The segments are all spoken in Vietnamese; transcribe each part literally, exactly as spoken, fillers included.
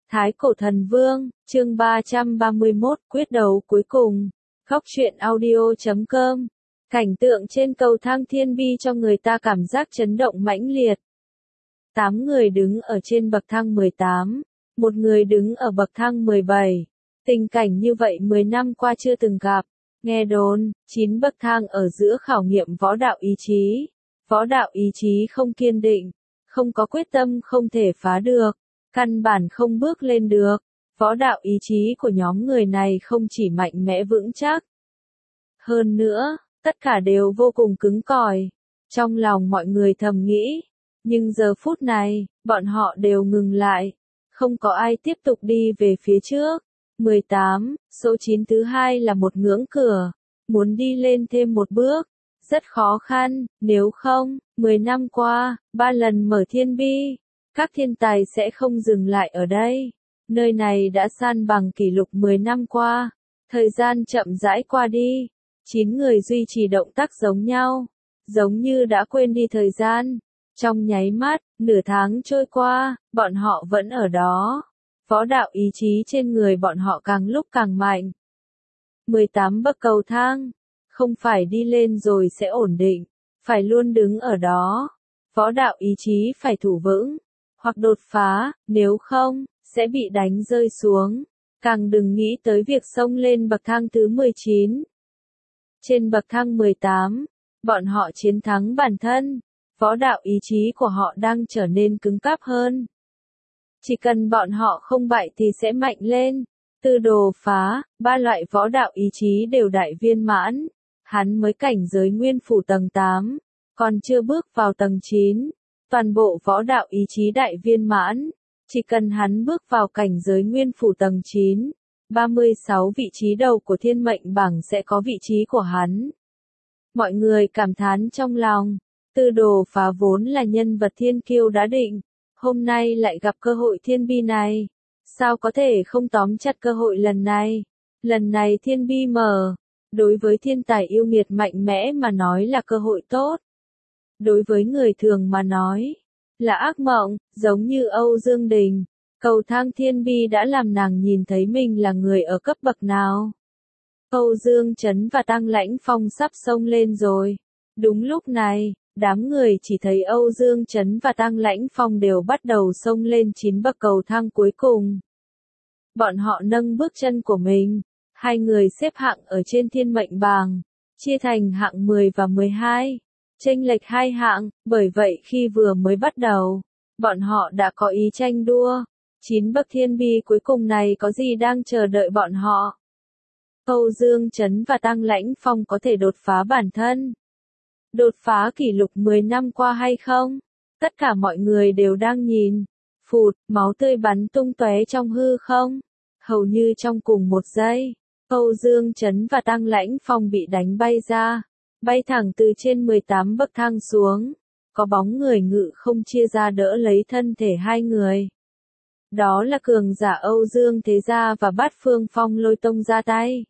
Thái Cổ Thần Vương, chương ba trăm ba mươi mốt, quyết đấu cuối cùng. Góc truyện audio chấm com. Cảnh tượng trên cầu thang thiên bi cho người ta cảm giác chấn động mãnh liệt. Tám người đứng ở trên bậc thang mười tám, một người đứng ở bậc thang mười bảy. Tình cảnh như vậy mười năm qua chưa từng gặp. Nghe đồn, chín bậc thang ở giữa khảo nghiệm võ đạo ý chí. Võ đạo ý chí không kiên định, không có quyết tâm không thể phá được. Căn bản không bước lên được. Võ đạo ý chí của nhóm người này không chỉ mạnh mẽ vững chắc. Hơn nữa, tất cả đều vô cùng cứng cỏi. Trong lòng mọi người thầm nghĩ. Nhưng giờ phút này, bọn họ đều ngừng lại. Không có ai tiếp tục đi về phía trước. mười tám, số chín thứ hai là một ngưỡng cửa. Muốn đi lên thêm một bước. Rất khó khăn, nếu không, mười năm qua, ba lần mở thiên bi. Các thiên tài sẽ không dừng lại ở đây. Nơi này đã san bằng kỷ lục mười năm qua. Thời gian chậm rãi qua đi. Chín người duy trì động tác giống nhau. Giống như đã quên đi thời gian. Trong nháy mắt, nửa tháng trôi qua, bọn họ vẫn ở đó. Võ đạo ý chí trên người bọn họ càng lúc càng mạnh. mười tám bậc cầu thang. Không phải đi lên rồi sẽ ổn định. Phải luôn đứng ở đó. Võ đạo ý chí phải thủ vững. Hoặc đột phá, nếu không, sẽ bị đánh rơi xuống. Càng đừng nghĩ tới việc xông lên bậc thang thứ mười chín. Trên bậc thang mười tám, bọn họ chiến thắng bản thân. Võ đạo ý chí của họ đang trở nên cứng cáp hơn. Chỉ cần bọn họ không bại thì sẽ mạnh lên. Từ đột phá, ba loại võ đạo ý chí đều đại viên mãn. Hắn mới cảnh giới nguyên phủ tầng tám, còn chưa bước vào tầng chín. Toàn bộ võ đạo ý chí đại viên mãn, chỉ cần hắn bước vào cảnh giới nguyên phủ tầng chín, ba mươi sáu vị trí đầu của thiên mệnh bảng sẽ có vị trí của hắn. Mọi người cảm thán trong lòng, Tư Đồ Phá vốn là nhân vật thiên kiêu đã định, hôm nay lại gặp cơ hội thiên bi này, sao có thể không tóm chặt cơ hội lần này. Lần này thiên bi mở, đối với thiên tài yêu nghiệt mạnh mẽ mà nói là cơ hội tốt. Đối với người thường mà nói, là ác mộng, giống như Âu Dương Đình. Cầu thang thiên bi đã làm nàng nhìn thấy mình là người ở cấp bậc nào. Âu Dương Chấn và Tăng Lãnh Phong sắp xông lên rồi. Đúng lúc này, đám người chỉ thấy Âu Dương Chấn và Tăng Lãnh Phong đều bắt đầu xông lên chín bậc cầu thang cuối cùng. Bọn họ nâng bước chân của mình. Hai người xếp hạng ở trên thiên mệnh bảng, chia thành hạng mười và mười hai. Chênh lệch hai hạng, bởi vậy khi vừa mới bắt đầu, bọn họ đã có ý tranh đua. Chín bậc thiên bi cuối cùng này có gì đang chờ đợi bọn họ? Âu Dương Chấn và Tăng Lãnh Phong có thể đột phá bản thân. Đột phá kỷ lục mười năm qua hay không? Tất cả mọi người đều đang nhìn. Phụt, máu tươi bắn tung tóe trong hư không? Hầu như trong cùng một giây, Âu Dương Chấn và Tăng Lãnh Phong bị đánh bay ra. Bay thẳng từ trên mười tám bậc thang xuống. Có bóng người ngự không chia ra đỡ lấy thân thể hai người. Đó là cường giả Âu Dương Thế Gia và Bát Phương Phong Lôi Tông ra tay.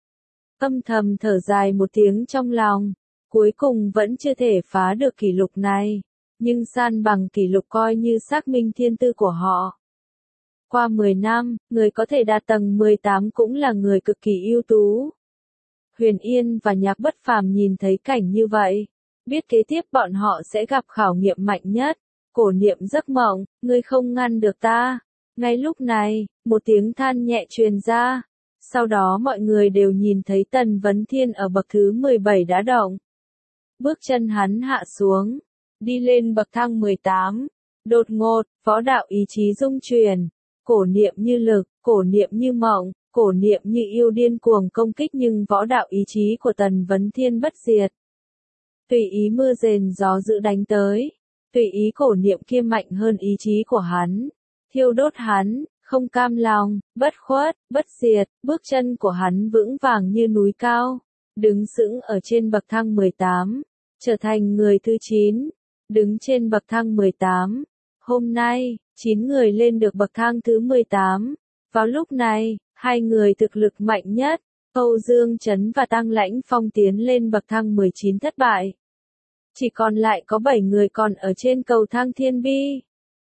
Âm thầm thở dài một tiếng trong lòng. Cuối cùng vẫn chưa thể phá được kỷ lục này. Nhưng san bằng kỷ lục coi như xác minh thiên tư của họ. Qua mười năm, người có thể đạt tầng mười tám cũng là người cực kỳ ưu tú. Huyền Yên và Nhạc Bất Phàm nhìn thấy cảnh như vậy, biết kế tiếp bọn họ sẽ gặp khảo nghiệm mạnh nhất. Cổ Niệm giấc mộng, ngươi không ngăn được ta. Ngay lúc này, một tiếng than nhẹ truyền ra. Sau đó mọi người đều nhìn thấy Tần Vấn Thiên ở bậc thứ mười bảy đã động. Bước chân hắn hạ xuống, đi lên bậc thang mười tám. Đột ngột, võ đạo ý chí rung chuyển. Cổ niệm như lực, cổ niệm như mộng, cổ niệm như yêu điên cuồng công kích nhưng võ đạo ý chí của Tần Vấn Thiên bất diệt. Tùy ý mưa rền gió dữ đánh tới, tùy ý cổ niệm kia mạnh hơn ý chí của hắn, thiêu đốt hắn, không cam lòng, bất khuất, bất diệt, bước chân của hắn vững vàng như núi cao, đứng sững ở trên bậc thang mười tám, trở thành người thứ chín, đứng trên bậc thang mười tám. Hôm nay, chín người lên được bậc thang thứ mười tám. Vào lúc này, hai người thực lực mạnh nhất, Âu Dương Chấn và Tăng Lãnh Phong tiến lên bậc thang mười chín thất bại. Chỉ còn lại có bảy người còn ở trên cầu thang thiên bi.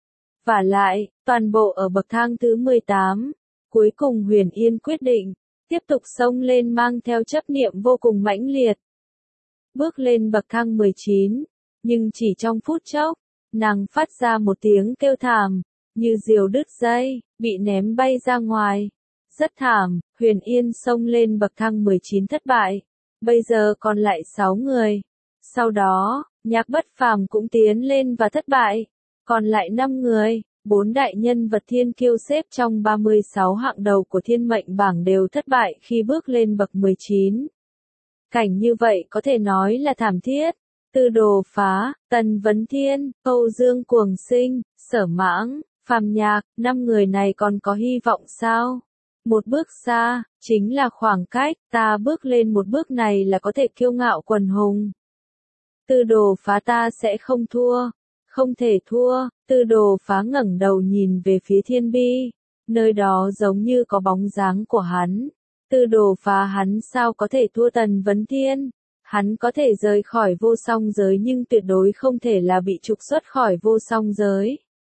Vả lại, toàn bộ ở bậc thang thứ mười tám. Cuối cùng Huyền Yên quyết định, tiếp tục xông lên mang theo chấp niệm vô cùng mãnh liệt. Bước lên bậc thang mười chín, nhưng chỉ trong phút chốc, nàng phát ra một tiếng kêu thảm, như diều đứt dây, bị ném bay ra ngoài. Rất thảm, Huyền Yên xông lên bậc thang mười chín thất bại. Bây giờ còn lại sáu người. Sau đó, Nhạc Bất Phàm cũng tiến lên và thất bại. Còn lại năm người, bốn đại nhân vật thiên kiêu xếp trong ba mươi sáu hạng đầu của thiên mệnh bảng đều thất bại khi bước lên bậc mười chín. Cảnh như vậy có thể nói là thảm thiết. Tư Đồ Phá, Tần Vấn Thiên, Âu Dương Cuồng Sinh, Sở Mãng, Phàm Nhạc, năm người này còn có hy vọng sao? Một bước xa, chính là khoảng cách, ta bước lên một bước này là có thể kiêu ngạo quần hùng. Tư Đồ Phá ta sẽ không thua, không thể thua. Tư Đồ Phá ngẩng đầu nhìn về phía thiên bi, nơi đó giống như có bóng dáng của hắn. Tư Đồ Phá hắn sao có thể thua Tần Vấn Thiên? Hắn có thể rời khỏi vô song giới nhưng tuyệt đối không thể là bị trục xuất khỏi vô song giới.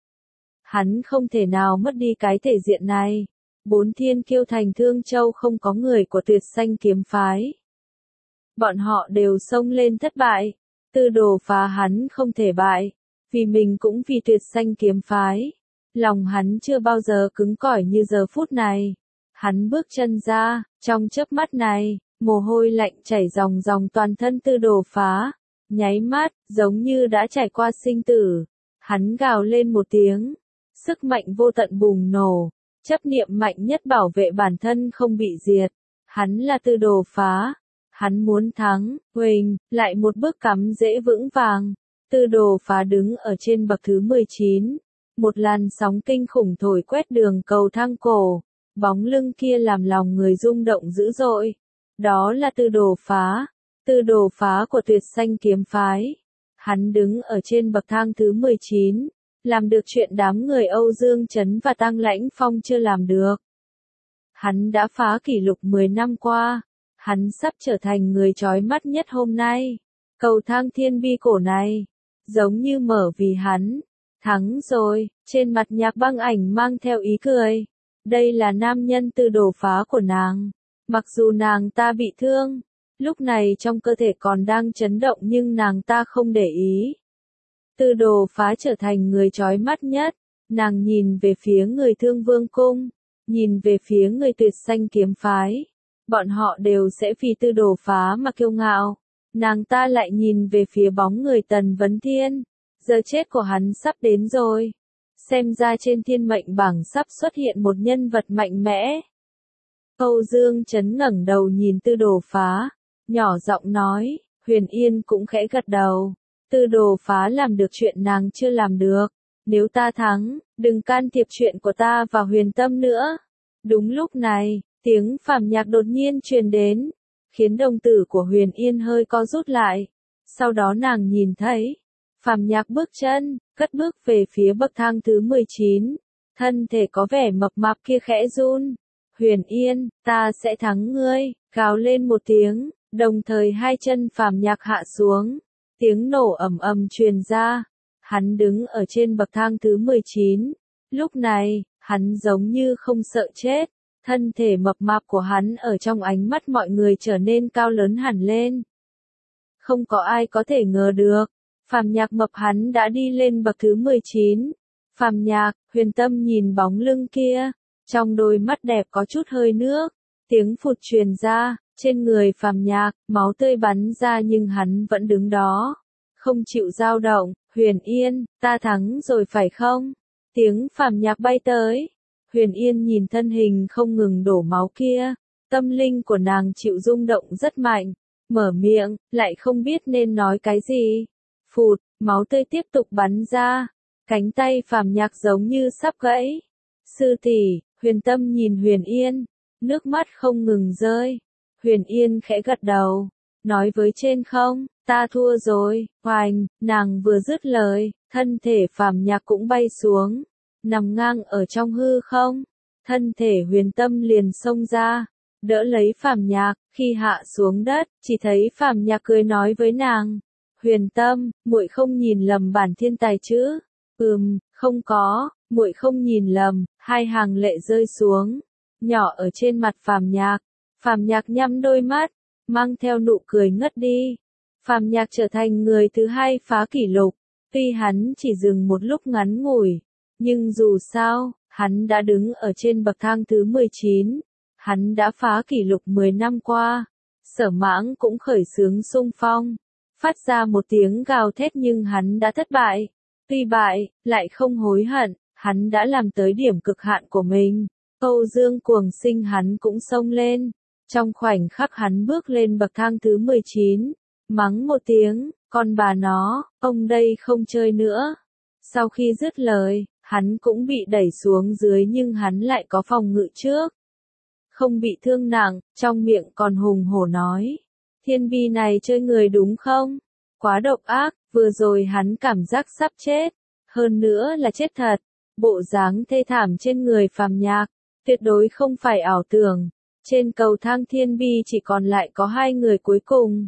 Hắn không thể nào mất đi cái thể diện này. Bốn thiên kiêu thành Thương Châu không có người của Tuyệt Xanh kiếm phái. Bọn họ đều xông lên thất bại. Tư Đồ Phá hắn không thể bại, vì mình cũng vì Tuyệt Xanh kiếm phái. Lòng hắn chưa bao giờ cứng cỏi như giờ phút này. Hắn bước chân ra, trong chớp mắt này, mồ hôi lạnh chảy ròng ròng toàn thân Tư Đồ Phá. Nháy mắt, giống như đã trải qua sinh tử. Hắn gào lên một tiếng. Sức mạnh vô tận bùng nổ. Chấp niệm mạnh nhất bảo vệ bản thân không bị diệt. Hắn là Tư Đồ Phá. Hắn muốn thắng, huỳnh, lại một bước cắm dễ vững vàng. Tư Đồ Phá đứng ở trên bậc thứ mười chín. Một làn sóng kinh khủng thổi quét đường cầu thang cổ. Bóng lưng kia làm lòng người rung động dữ dội. Đó là Tư Đồ Phá. Tư Đồ Phá của Tuyệt Xanh kiếm phái. Hắn đứng ở trên bậc thang thứ mười chín. Làm được chuyện đám người Âu Dương Chấn và Tăng Lãnh Phong chưa làm được. Hắn đã phá kỷ lục mười năm qua. Hắn sắp trở thành người chói mắt nhất hôm nay. Cầu thang thiên bi cổ này, giống như mở vì hắn. Thắng rồi, trên mặt Nhạc Băng Ảnh mang theo ý cười. Đây là nam nhân Tư Đồ Phá của nàng. Mặc dù nàng ta bị thương, lúc này trong cơ thể còn đang chấn động nhưng nàng ta không để ý. Tư Đồ Phá trở thành người chói mắt nhất. Nàng nhìn về phía người Thương Vương Cung, nhìn về phía người Tuyệt Xanh kiếm phái. Bọn họ đều sẽ vì Tư Đồ Phá mà kiêu ngạo. Nàng ta lại nhìn về phía bóng người Tần Vấn Thiên. Giờ chết của hắn sắp đến rồi. Xem ra trên thiên mệnh bảng sắp xuất hiện một nhân vật mạnh mẽ. Âu Dương Chấn ngẩng đầu nhìn Tư Đồ Phá, nhỏ giọng nói. Huyền Yên cũng khẽ gật đầu. Tư Đồ Phá làm được chuyện nàng chưa làm được. Nếu ta thắng, đừng can thiệp chuyện của ta và Huyền Tâm nữa. Đúng lúc này, tiếng Phàm Nhạc đột nhiên truyền đến, khiến đồng tử của Huyền Yên hơi co rút lại. Sau đó nàng nhìn thấy, Phàm Nhạc bước chân, cất bước về phía bậc thang thứ mười chín. Thân thể có vẻ mập mạp kia khẽ run. Huyền Yên, ta sẽ thắng ngươi, gào lên một tiếng, đồng thời hai chân Phàm Nhạc hạ xuống. Tiếng nổ ầm ầm truyền ra. Hắn đứng ở trên bậc thang thứ mười chín. Lúc này, hắn giống như không sợ chết. Thân thể mập mạp của hắn ở trong ánh mắt mọi người trở nên cao lớn hẳn lên. Không có ai có thể ngờ được. Phàm Nhạc mập hắn đã đi lên bậc thứ mười chín. Phàm Nhạc, Huyền Tâm nhìn bóng lưng kia. Trong đôi mắt đẹp có chút hơi nước. Tiếng phụt truyền ra. Trên người Phàm Nhạc, máu tươi bắn ra nhưng hắn vẫn đứng đó. Không chịu dao động. Huyền Yên, ta thắng rồi phải không? Tiếng Phàm Nhạc bay tới. Huyền Yên nhìn thân hình không ngừng đổ máu kia. Tâm linh của nàng chịu rung động rất mạnh. Mở miệng, lại không biết nên nói cái gì. Phụt, máu tươi tiếp tục bắn ra. Cánh tay Phàm Nhạc giống như sắp gãy. Sư tỷ, Huyền Tâm nhìn Huyền Yên. Nước mắt không ngừng rơi. Huyền Yên khẽ gật đầu. Nói với trên không, ta thua rồi. Hoành, nàng vừa dứt lời, thân thể Phàm Nhạc cũng bay xuống. Nằm ngang ở trong hư không. Thân thể Huyền Tâm liền xông ra. Đỡ lấy Phàm Nhạc, khi hạ xuống đất, chỉ thấy Phàm Nhạc cười nói với nàng. Huyền Tâm, muội không nhìn lầm bản thiên tài chứ? Ừm, Không có, muội không nhìn lầm, hai hàng lệ rơi xuống, nhỏ ở trên mặt Phàm Nhạc. Phàm Nhạc nhắm đôi mắt, mang theo nụ cười ngất đi. Phàm Nhạc trở thành người thứ hai phá kỷ lục, tuy hắn chỉ dừng một lúc ngắn ngủi, nhưng dù sao, hắn đã đứng ở trên bậc thang thứ mười chín, hắn đã phá kỷ lục mười năm qua. Sở Mãng cũng khởi xướng xung phong, phát ra một tiếng gào thét nhưng hắn đã thất bại. Tuy bại, lại không hối hận, hắn đã làm tới điểm cực hạn của mình. Âu Dương Cuồng Sinh hắn cũng xông lên. Trong khoảnh khắc hắn bước lên bậc thang thứ mười chín, mắng một tiếng, con bà nó, ông đây không chơi nữa. Sau khi dứt lời, hắn cũng bị đẩy xuống dưới nhưng hắn lại có phòng ngự trước. Không bị thương nặng, trong miệng còn hùng hổ nói. Thiên bi này chơi người đúng không? Quá độc ác, vừa rồi hắn cảm giác sắp chết. Hơn nữa là chết thật. Bộ dáng thê thảm trên người Phàm Nhạc, tuyệt đối không phải ảo tưởng. Trên cầu thang thiên bi chỉ còn lại có hai người cuối cùng.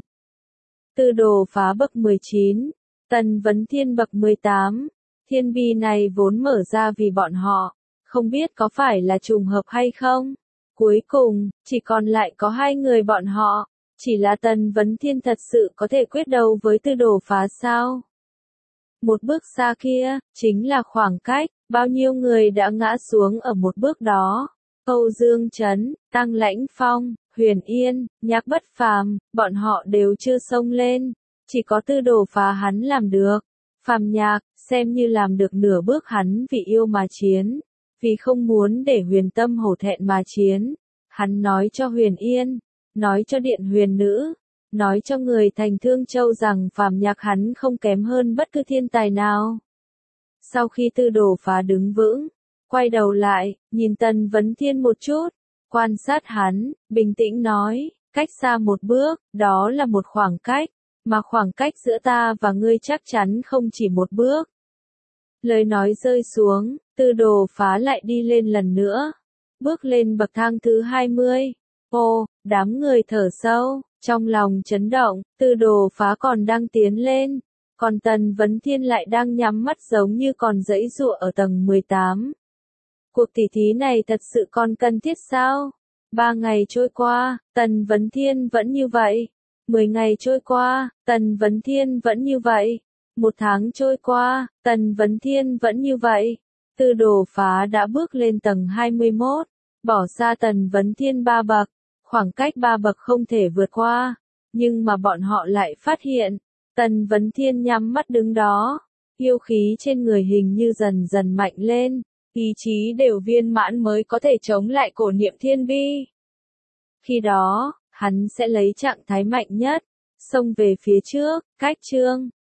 Tư Đồ phá bậc mười chín, Tần Vấn Thiên bậc mười tám. Thiên bi này vốn mở ra vì bọn họ, không biết có phải là trùng hợp hay không. Cuối cùng, chỉ còn lại có hai người bọn họ. Chỉ là Tần Vấn Thiên thật sự có thể quyết đấu với Tư Đồ phá sao? Một bước xa kia, chính là khoảng cách, bao nhiêu người đã ngã xuống ở một bước đó. Âu Dương Chấn, Tăng Lãnh Phong, Huyền Yên, Nhạc Bất Phàm, bọn họ đều chưa xông lên. Chỉ có Tư Đồ phá hắn làm được. Phàm Nhạc, xem như làm được nửa bước hắn vì yêu mà chiến. Vì không muốn để Huyền Tâm hổ thẹn mà chiến. Hắn nói cho Huyền Yên, nói cho Điện Huyền Nữ, nói cho người thành Thương Châu rằng Phàm Nhạc hắn không kém hơn bất cứ thiên tài nào. Sau khi Tư Đồ phá đứng vững, quay đầu lại, nhìn Tần Vấn Thiên một chút, quan sát hắn, bình tĩnh nói, cách xa một bước, đó là một khoảng cách, mà khoảng cách giữa ta và ngươi chắc chắn không chỉ một bước. Lời nói rơi xuống, Tư Đồ phá lại đi lên lần nữa, bước lên bậc thang thứ hai mươi. Ô, đám người thở sâu, trong lòng chấn động, Tư Đồ phá còn đang tiến lên, còn Tần Vấn Thiên lại đang nhắm mắt giống như còn giãy giụa ở tầng mười tám. Cuộc tỉ thí này thật sự còn cần thiết sao? Ba ngày trôi qua, Tần Vấn Thiên vẫn như vậy. Mười ngày trôi qua, Tần Vấn Thiên vẫn như vậy. Một tháng trôi qua, Tần Vấn Thiên vẫn như vậy. Tư Đồ phá đã bước lên tầng hai mươi mốt, bỏ xa Tần Vấn Thiên ba bậc. Khoảng cách ba bậc không thể vượt qua. Nhưng mà bọn họ lại phát hiện, Tần Vấn Thiên nhắm mắt đứng đó. Yêu khí trên người hình như dần dần mạnh lên. Ý chí đều viên mãn mới có thể chống lại cổ niệm thiên bi. Khi đó, hắn sẽ lấy trạng thái mạnh nhất, xông về phía trước, cách chương.